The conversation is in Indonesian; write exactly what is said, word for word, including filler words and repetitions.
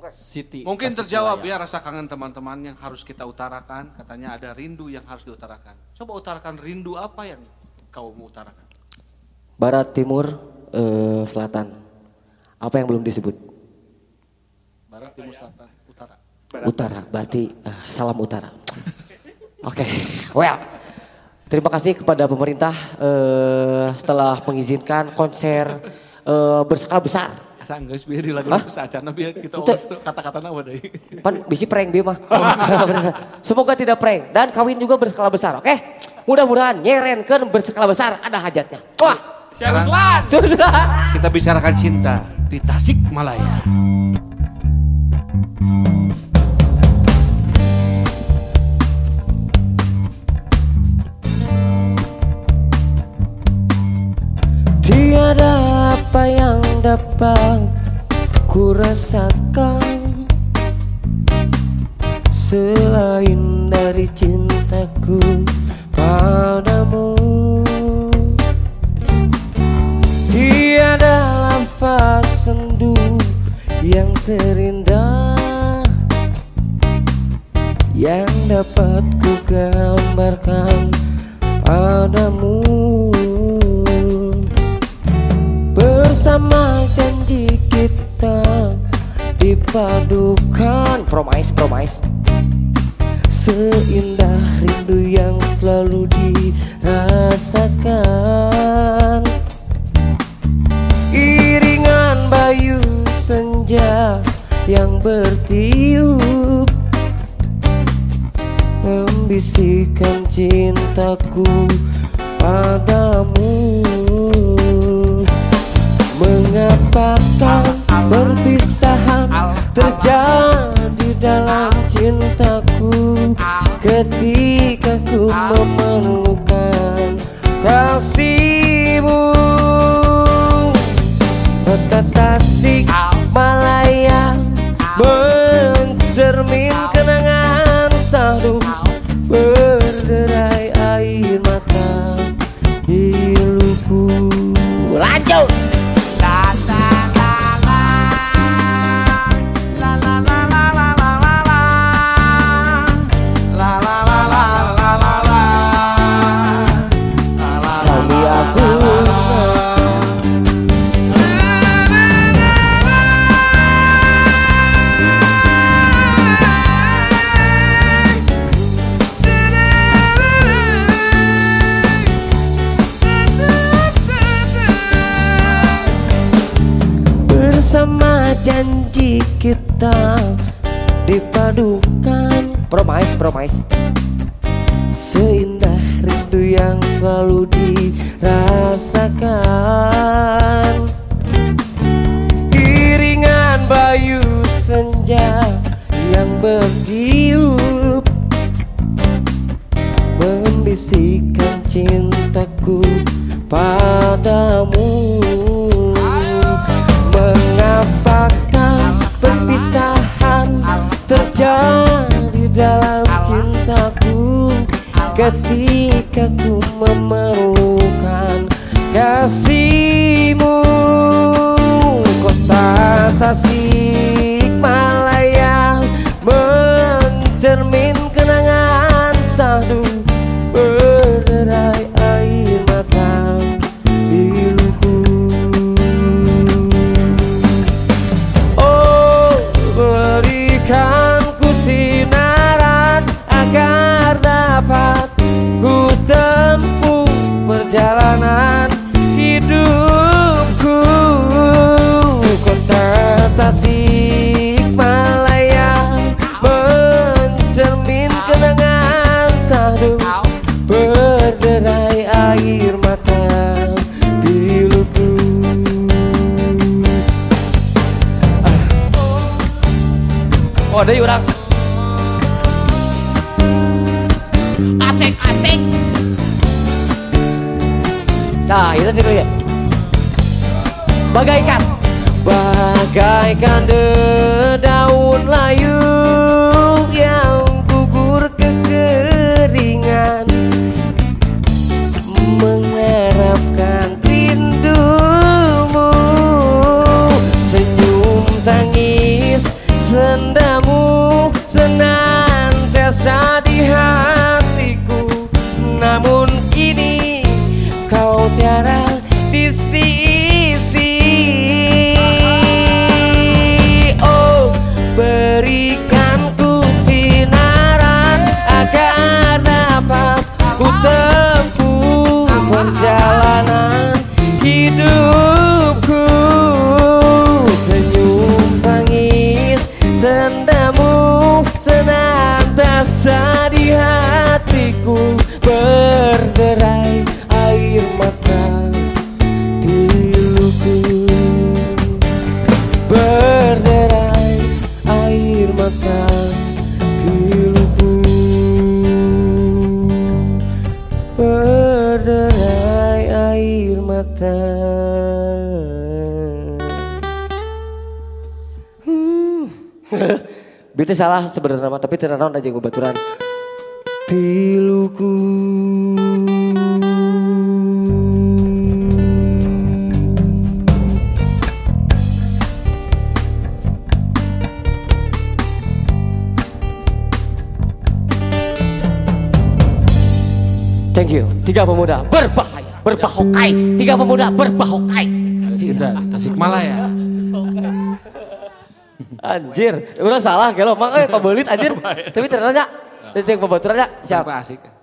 Siti. Mungkin terjawab ya rasa kangen teman-teman yang harus kita utarakan. Katanya ada rindu yang harus diutarakan. Coba utarakan rindu apa yang kau mau utarakan? Barat, timur, eh, selatan. Apa yang belum disebut? Barat, timur, selatan, utara. Barat. Utara, berarti uh, salam utara. Oke, okay. Well, terima kasih kepada pemerintah uh, setelah mengizinkan konser uh, berskala besar. Asa geus bieu di lagu saacana bieu kita owas kata-kata nawa deui. Pan bisi prank dia mah. Semoga tidak prank dan kawin juga berskala besar, oke? Okay? Mudah-mudahan nyerenkeun berskala besar ada hajatnya. Wah, Syah Ruslan. Kita bicarakan cinta di Tasikmalaya. Tiada apa yang dapat ku rasakan selain dari cintaku padamu. Tiada lafaz sendu yang terindah yang dapat ku gambarkan padamu. Bersama janji kita dipadukan, promise, promise, seindah rindu yang selalu dirasakan. Iringan bayu senja yang bertiup membisikkan cintaku padamu. Mengapakah perpisahan terjadi dalam cintaku ketika ku memerlukan kasihmu. Kota Tasikmalaya mencermin kenangan sadu berderai air mata piluku. Lanjut. Bersama janji kita dipadukan, promise, promise, seindah rindu yang selalu dirasakan. Iringan bayu senja yang bertiup membisikkan cintaku padamu. Mengapakah perpisahan terjadi dalam cintaku ketika ku memerlukan kasihmu. Kota Tasikmalaya mencermin kenangan sadu berderai air mata piluku. Berikan ku sinaran agar dapat ku tempuh perjalanan hidupku. Kota Tasikmalaya mencermin kenangan sadu berderai air mata piluku. Oh, ada orang asik-asik. Nah, itu dulu ya. Bagaikan Bagaikan dedaun layu yang gugur kekeringan, mengharapkan rindumu. Senyum tangis tiada di sisi. Oh, berikan ku sinaran agar dapat ku tempuh perjalanan hidupku. Senyum tangis sendamu senantiasa di hatiku, berderai air mata piluku, berderai air mata piluku, berderai air mata. Beatnya salah sebenarnya nama, tapi tidak naon aja gue baturan. Piluku. Thank you. Tiga pemuda berbahaya, berbahokai. Tiga pemuda berbahokai. Sudah, Tasikmalaya. Anjir, udah salah kalau makanya pembelit anjir. Tapi ternyata dari yang pembaturannya siapa? Asik.